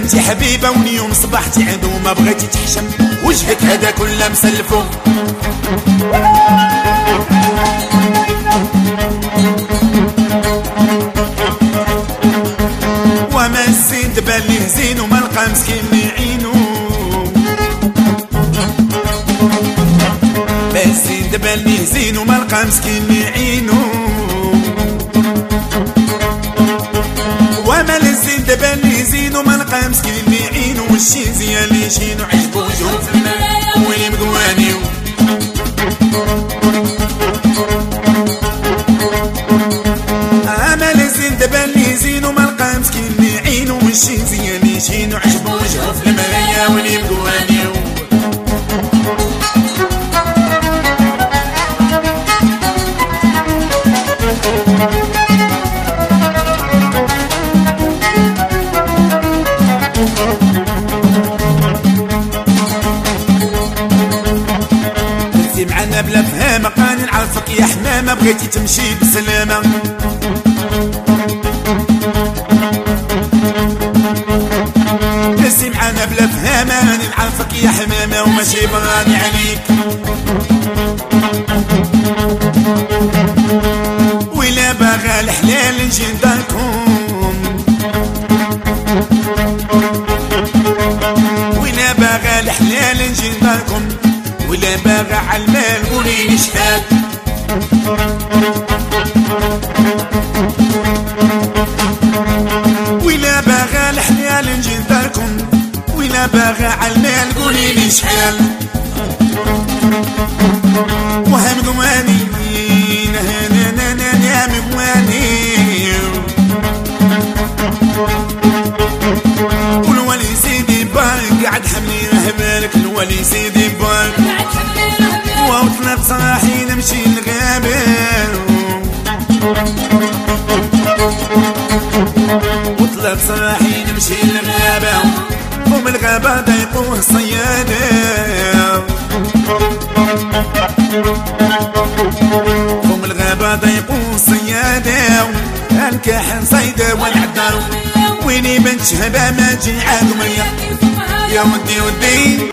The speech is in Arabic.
كنتي حبيبه واليوم صبحتي عدو ما بغيتي تحشم وجهك هذا كله مسلفو. وما الزين دبال ليه زين وما لقى مسكين يعينو. ما الزين دبال ليه زين وما لقى مسكين يعينو. وما الزين دبال ليه زين وما لقى مسكين يعينو. والشي زيان لي شينو عجبو وجهو في المرايا ويلي مقوانيو. أما الزين دبال ليه زين وما لقى مسكين يعينو. والشي زيان لي شينو عجبو وجهو في المرايا ويلي مقوانيو. معنا بلا فهامة قاني نعرفك يا حمامة بغيتي تمشي بسلامة. تسي معنا بلا فهامة راني نعرفك يا حمامة وماشي براني عليك. ولا باغا الحلال نجي لداركم. ولا باغا الحلال نجي لداركم. ولا باغا عالمال قوليلي شحال. ولا باغا الحلال نجي لداركم. ولا باغا عالمال قوليلي شحال. وهم ضماني يا مقواني. والولي سيدي بارك قعد حملي رهبالك. الولي سيدي بارك وطلب صاحي نمشي للغابة. وطلب صاحي نمشي للغابة. قوم الغابة ضيقوه الصيادة. قوم الغابة ضيقوه الصيادة. الكاحل صيدة والعدار ويني بنت شهبة ما تجي عاد مية. يا ودي ودي